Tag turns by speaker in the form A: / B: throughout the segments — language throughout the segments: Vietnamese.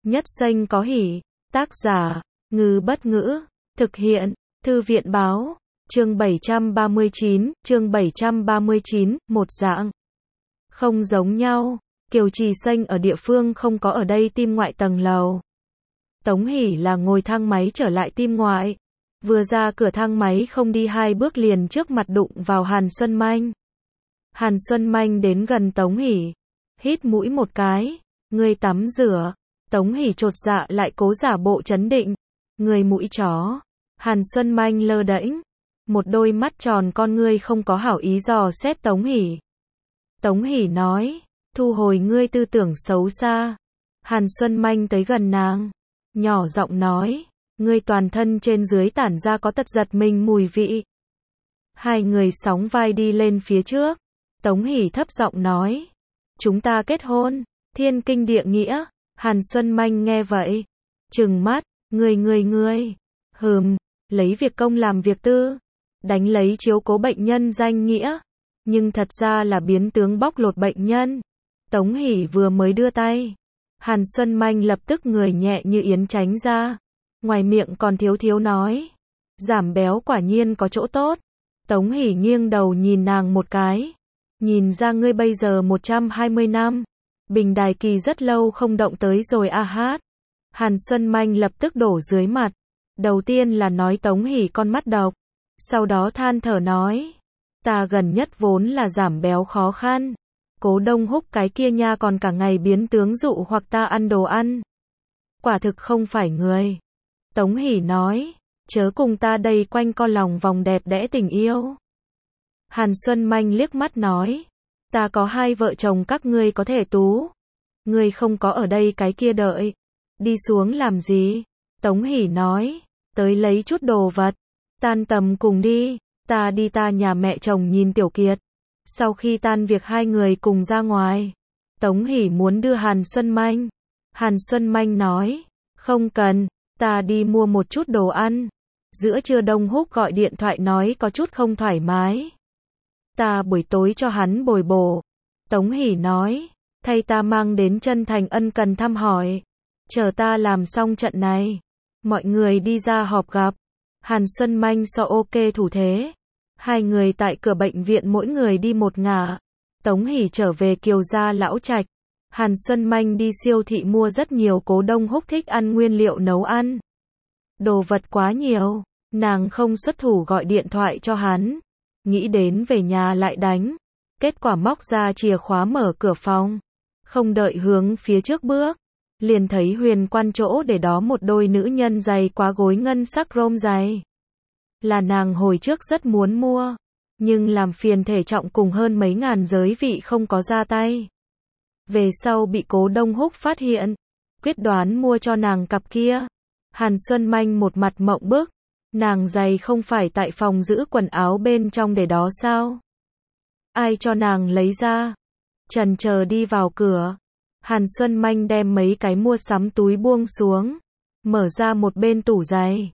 A: Nhất Xanh có hỉ. Tác giả, Ngư Bất Ngữ. Thực hiện, Thư viện Báo. Chương 739, một dạng. Không giống nhau. Kiều Trì Xanh ở địa phương không có ở đây tim ngoại tầng lầu. Tống Hỷ là ngồi thang máy trở lại tim ngoại. Vừa ra cửa thang máy không đi 2 bước liền trước mặt đụng vào Hàn Xuân Manh. Hàn Xuân Manh đến gần Tống Hỷ. Hít mũi một cái. Ngươi tắm rửa. Tống Hỷ chột dạ lại cố giả bộ trấn định. Người mũi chó. Hàn Xuân Manh lơ đễnh. Một đôi mắt tròn con ngươi không có hảo ý dò xét Tống Hỷ. Tống Hỷ nói. Thu hồi ngươi tư tưởng xấu xa. Hàn Xuân Manh tới gần nàng. Nhỏ giọng nói. Ngươi toàn thân trên dưới tản ra có tật giật mình mùi vị. Hai người sóng vai đi lên phía trước. Tống Hỷ thấp giọng nói. Chúng ta kết hôn. Thiên kinh địa nghĩa. Hàn Xuân Manh nghe vậy. Trừng mắt. Ngươi. Lấy việc công làm việc tư. Đánh lấy chiếu cố bệnh nhân danh nghĩa. Nhưng thật ra là biến tướng bóc lột bệnh nhân. Tống Hỷ vừa mới đưa tay. Hàn Xuân Manh lập tức người nhẹ như yến tránh ra. Ngoài miệng còn thiếu nói. Giảm béo quả nhiên có chỗ tốt. Tống Hỷ nghiêng đầu nhìn nàng một cái. Nhìn ra ngươi bây giờ 120 năm. Bình đài kỳ rất lâu không động tới rồi a hát. Hàn Xuân Manh lập tức đổ dưới mặt. Đầu tiên là nói Tống Hỷ con mắt độc. Sau đó than thở nói. Ta gần nhất vốn là giảm béo khó khăn. Cố Đông Húc cái kia nha còn cả ngày biến tướng dụ hoặc ta ăn đồ ăn. Quả thực không phải người. Tống Hỷ nói. Chớ cùng ta đây quanh co lòng vòng đẹp đẽ tình yêu. Hàn Xuân Manh liếc mắt nói. Ta có 2 vợ chồng các ngươi có thể tú. Ngươi không có ở đây cái kia đợi. Đi xuống làm gì? Tống Hỷ nói. Tới lấy chút đồ vật. Tan tầm cùng đi. Ta đi ta nhà mẹ chồng nhìn Tiểu Kiệt. Sau khi tan việc 2 người cùng ra ngoài. Tống Hỷ muốn đưa Hàn Xuân Manh. Hàn Xuân Manh nói. Không cần. Ta đi mua một chút đồ ăn. Giữa trưa Đông Húc gọi điện thoại nói có chút không thoải mái. Ta buổi tối cho hắn bồi bổ. Tống Hỷ nói. Thay ta mang đến chân thành ân cần thăm hỏi. Chờ ta làm xong trận này. Mọi người đi ra họp gặp. Hàn Xuân Manh so ok thủ thế. 2 người tại cửa bệnh viện mỗi người đi một ngả. Tống Hỷ trở về Kiều gia lão trạch. Hàn Xuân Manh đi siêu thị mua rất nhiều Cố Đông Húc thích ăn nguyên liệu nấu ăn. Đồ vật quá nhiều. Nàng không xuất thủ gọi điện thoại cho hắn. Nghĩ đến về nhà lại đánh. Kết quả móc ra chìa khóa mở cửa phòng. Không đợi hướng phía trước bước. Liền thấy Huyền Quan chỗ để đó một đôi nữ nhân giày quá gối ngân sắc rôm giày. Là nàng hồi trước rất muốn mua. Nhưng làm phiền thể trọng cùng hơn mấy ngàn giới vị không có ra tay. Về sau bị Cố Đông Húc phát hiện. Quyết đoán mua cho nàng cặp kia. Hàn Xuân Manh một mặt mộng bức. Nàng giày không phải tại phòng giữ quần áo bên trong để đó sao? Ai cho nàng lấy ra? Chần chờ đi vào cửa. Hàn Xuân Manh đem mấy cái mua sắm túi buông xuống. Mở ra một bên tủ giày.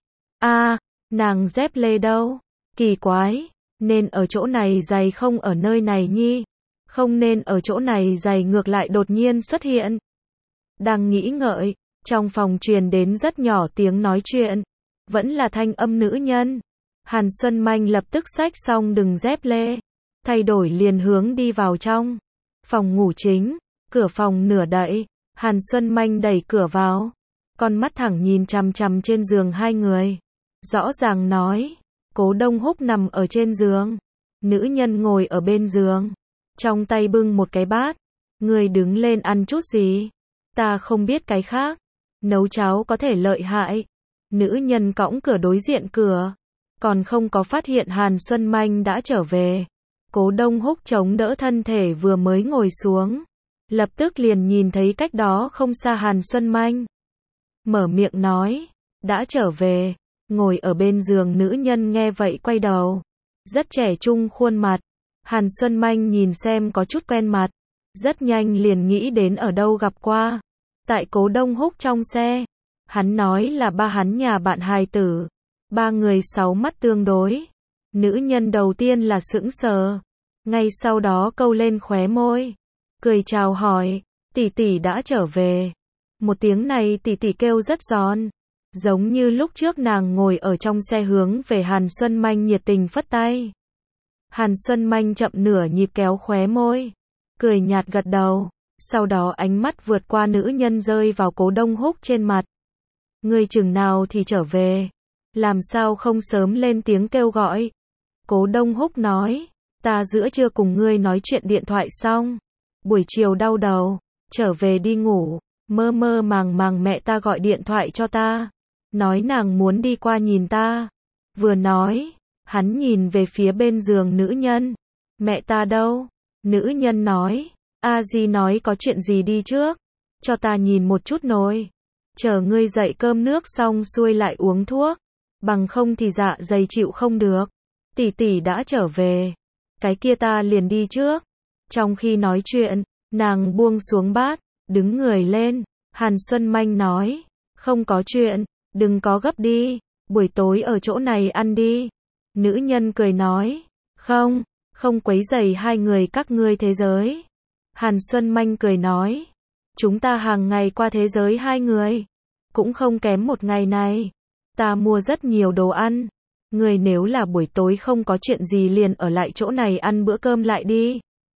A: Nàng dép lê đâu? Kỳ quái. Nên ở chỗ này giày không ở nơi này nhi. Không nên ở chỗ này giày ngược lại đột nhiên xuất hiện. Đang nghĩ ngợi. Trong phòng truyền đến rất nhỏ tiếng nói chuyện. Vẫn là thanh âm nữ nhân. Hàn Xuân Manh lập tức xách xong đừng dép lê. Thay đổi liền hướng đi vào trong. Phòng ngủ chính. Cửa phòng nửa đậy. Hàn Xuân Manh đẩy cửa vào. Con mắt thẳng nhìn chằm chằm trên giường 2 người. Rõ ràng nói. Cố Đông Húc nằm ở trên giường. Nữ nhân ngồi ở bên giường. Trong tay bưng một cái bát. Người đứng lên ăn chút gì? Ta không biết cái khác. Nấu cháo có thể lợi hại. Nữ nhân cõng cửa đối diện cửa. Còn không có phát hiện Hàn Xuân Manh đã trở về. Cố Đông Húc chống đỡ thân thể vừa mới ngồi xuống. Lập tức liền nhìn thấy cách đó không xa Hàn Xuân Manh. Mở miệng nói. Đã trở về. Ngồi ở bên giường nữ nhân nghe vậy quay đầu. Rất trẻ trung khuôn mặt. Hàn Xuân Manh nhìn xem có chút quen mặt. Rất nhanh liền nghĩ đến ở đâu gặp qua. Tại Cố Đông Húc trong xe. Hắn nói là ba hắn nhà bạn hài tử. 3 người 6 mắt tương đối. Nữ nhân đầu tiên là sững sờ. Ngay sau đó câu lên khóe môi. Cười chào hỏi. Tỷ tỷ đã trở về. Một tiếng này tỷ tỷ kêu rất giòn. Giống như lúc trước nàng ngồi ở trong xe hướng về Hàn Xuân Manh nhiệt tình phất tay. Hàn Xuân Manh chậm nửa nhịp kéo khóe môi, cười nhạt gật đầu, sau đó ánh mắt vượt qua nữ nhân rơi vào Cố Đông Húc trên mặt. Ngươi chừng nào thì trở về, làm sao không sớm lên tiếng kêu gọi. Cố Đông Húc nói, ta giữa trưa cùng ngươi nói chuyện điện thoại xong, buổi chiều đau đầu, trở về đi ngủ, mơ mơ màng màng mẹ ta gọi điện thoại cho ta, nói nàng muốn đi qua nhìn ta. Vừa nói, hắn nhìn về phía bên giường nữ nhân. Mẹ ta đâu? Nữ nhân nói, A Di nói có chuyện gì đi trước, cho ta nhìn một chút nồi. Chờ ngươi dậy cơm nước xong xuôi lại uống thuốc, bằng không thì dạ dày chịu không được. Tỷ tỷ đã trở về, cái kia ta liền đi trước. Trong khi nói chuyện, nàng buông xuống bát, đứng người lên. Hàn Xuân Manh nói, không có chuyện, đừng có gấp đi, buổi tối ở chỗ này ăn đi. Nữ nhân cười nói, không quấy rầy hai người các ngươi thế giới. Hàn Xuân Manh cười nói, chúng ta hàng ngày qua thế giới hai người, cũng không kém một ngày này. Ta mua rất nhiều đồ ăn, người nếu là buổi tối không có chuyện gì liền ở lại chỗ này ăn bữa cơm lại đi.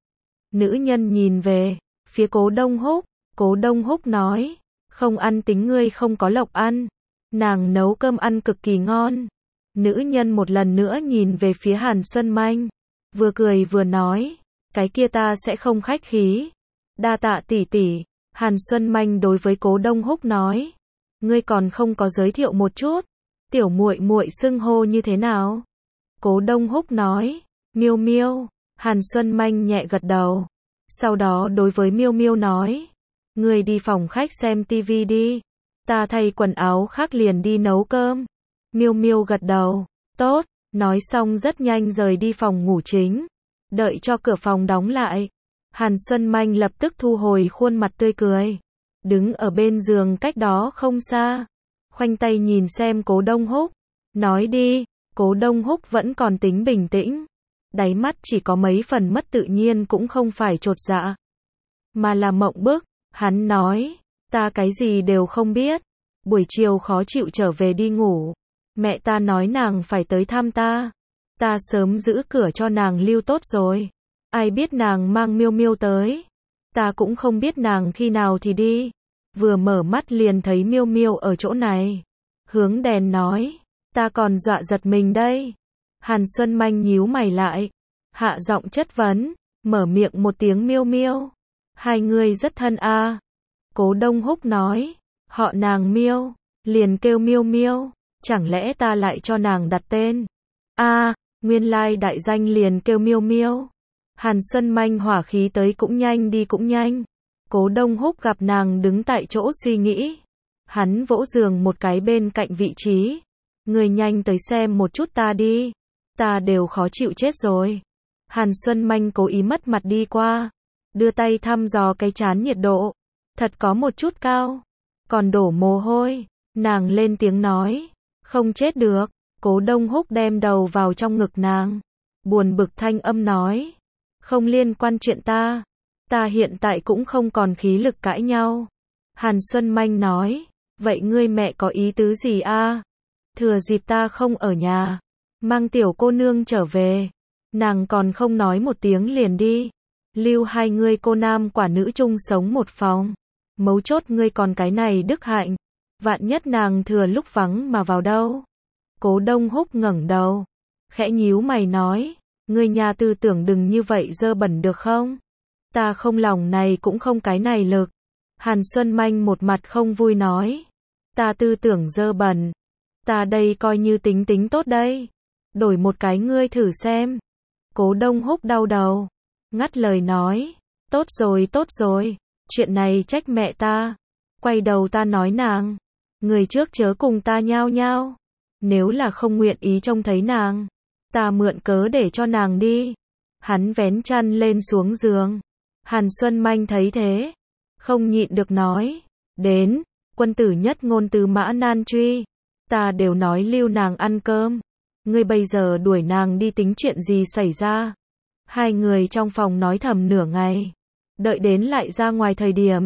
A: Nữ nhân nhìn về phía Cố Đông Húc, Cố Đông Húc nói, không ăn tính ngươi không có lộc ăn. Nàng nấu cơm ăn cực kỳ ngon. Nữ nhân một lần nữa nhìn về phía Hàn Xuân Manh, vừa cười vừa nói, cái kia ta sẽ không khách khí. Đa tạ tỷ tỷ. Hàn Xuân Manh đối với Cố Đông Húc nói, ngươi còn không có giới thiệu một chút, tiểu muội muội xưng hô như thế nào? Cố Đông Húc nói, Miêu Miêu. Hàn Xuân Manh nhẹ gật đầu, sau đó đối với Miêu Miêu nói, ngươi đi phòng khách xem tivi đi, ta thay quần áo khác liền đi nấu cơm. Miêu Miêu gật đầu, tốt, nói xong rất nhanh rời đi phòng ngủ chính. Đợi cho cửa phòng đóng lại, Hàn Xuân Manh lập tức thu hồi khuôn mặt tươi cười, đứng ở bên giường cách đó không xa, khoanh tay nhìn xem Cố Đông Húc, nói đi. Cố Đông Húc vẫn còn tính bình tĩnh, đáy mắt chỉ có mấy phần mất tự nhiên, cũng không phải chột dạ, mà là mộng bức. Hắn nói, ta cái gì đều không biết, buổi chiều khó chịu trở về đi ngủ, mẹ ta nói nàng phải tới thăm ta, ta sớm giữ cửa cho nàng lưu tốt rồi, ai biết nàng mang Miêu Miêu tới, ta cũng không biết nàng khi nào thì đi, vừa mở mắt liền thấy Miêu Miêu ở chỗ này. Hướng đèn nói, ta còn dọa giật mình đây. Hàn Xuân Manh nhíu mày lại, hạ giọng chất vấn, mở miệng một tiếng Miêu Miêu, hai người rất thân a. Cố Đông Húc nói, họ nàng Miêu, liền kêu Miêu Miêu, chẳng lẽ ta lại cho nàng đặt tên? A, nguyên lai đại danh liền kêu Miêu Miêu. Hàn Xuân Manh hỏa khí tới cũng nhanh đi cũng nhanh. Cố Đông Húc gặp nàng đứng tại chỗ suy nghĩ, hắn vỗ giường một cái bên cạnh vị trí, người nhanh tới xem một chút ta đi, ta đều khó chịu chết rồi. Hàn Xuân Manh cố ý mất mặt đi qua, đưa tay thăm dò cái trán nhiệt độ, thật có một chút cao, còn đổ mồ hôi. Nàng lên tiếng nói, không chết được. Cố Đông Húc đem đầu vào trong ngực nàng, buồn bực thanh âm nói, không liên quan chuyện ta, ta hiện tại cũng không còn khí lực cãi nhau. Hàn Xuân Manh nói, vậy ngươi mẹ có ý tứ gì a? Thừa dịp ta không ở nhà, mang tiểu cô nương trở về, nàng còn không nói một tiếng liền đi, lưu hai ngươi cô nam quả nữ chung sống một phòng, mấu chốt ngươi còn cái này đức hạnh, vạn nhất nàng thừa lúc vắng mà vào đâu. Cố Đông Húc ngẩng đầu, khẽ nhíu mày nói, ngươi nhà tư tưởng đừng như vậy dơ bẩn được không? Ta không lòng này cũng không cái này lực. Hàn Xuân Manh một mặt không vui nói, ta tư tưởng dơ bẩn, ta đây coi như tính tính tốt đây, đổi một cái ngươi thử xem. Cố Đông Húc đau đầu, ngắt lời nói, tốt rồi, chuyện này trách mẹ ta. Quay đầu ta nói nàng, người trước chớ cùng ta nhao nhao, nếu là không nguyện ý trông thấy nàng, ta mượn cớ để cho nàng đi. Hắn vén chăn lên xuống giường. Hàn Xuân Manh thấy thế, không nhịn được nói, đến, quân tử nhất ngôn từ mã nan truy, ta đều nói lưu nàng ăn cơm, ngươi bây giờ đuổi nàng đi tính chuyện gì xảy ra. Hai người trong phòng nói thầm nửa ngày, đợi đến lại ra ngoài thời điểm,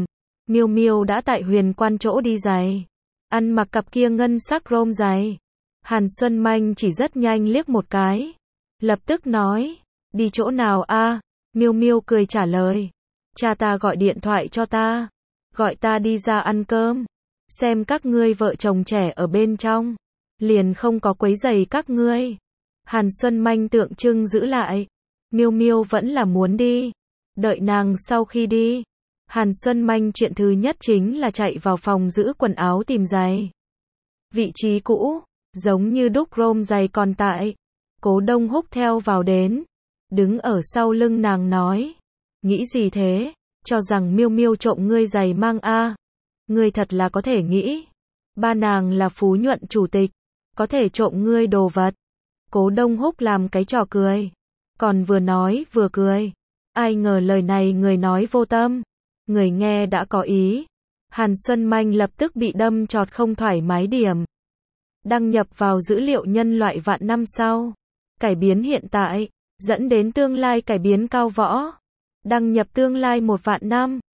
A: Miêu Miêu đã tại Huyền Quan chỗ đi giày, ăn mặc cặp kia ngân sắc rôm giày. Hàn Xuân Manh chỉ rất nhanh liếc một cái, lập tức nói, đi chỗ nào a? Miêu Miêu cười trả lời, cha ta gọi điện thoại cho ta, gọi ta đi ra ăn cơm, xem các ngươi vợ chồng trẻ ở bên trong, liền không có quấy rầy các ngươi. Hàn Xuân Manh tượng trưng giữ lại, Miêu Miêu vẫn là muốn đi. Đợi nàng sau khi đi, Hàn Xuân Manh chuyện thứ nhất chính là chạy vào phòng giữ quần áo tìm giày. Vị trí cũ, giống như đúc rôm giày còn tại. Cố Đông Húc theo vào đến, đứng ở sau lưng nàng nói, nghĩ gì thế, cho rằng Miêu Miêu trộm ngươi giày mang a? Ngươi thật là có thể nghĩ, ba nàng là Phú Nhuận chủ tịch, có thể trộm ngươi đồ vật. Cố Đông Húc làm cái trò cười, còn vừa nói vừa cười. Ai ngờ lời này người nói vô tâm, người nghe đã có ý. Hàn Xuân Manh lập tức bị đâm chọt không thoải mái điểm. Đăng nhập vào dữ liệu nhân loại vạn năm sau. Cải biến hiện tại, dẫn đến tương lai cải biến cao võ. Đăng nhập tương lai 1 vạn năm.